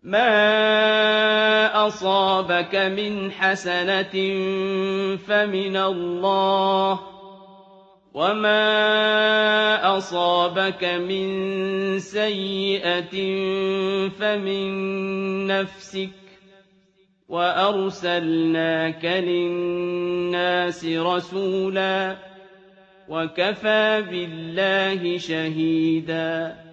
مَا أَصَابَكَ مِنْ حَسَنَةٍ فَمِنَ اللَّهِ ۖ وَمَا أَصَابَكَ مِن سَيِّئَةٍ فَمِن نَّفْسِكَ ۚ وَأَرْسَلْنَاكَ لِلنَّاسِ رَسُولًا ۚ وَكَفَىٰ بِاللَّهِ شَهِيدًا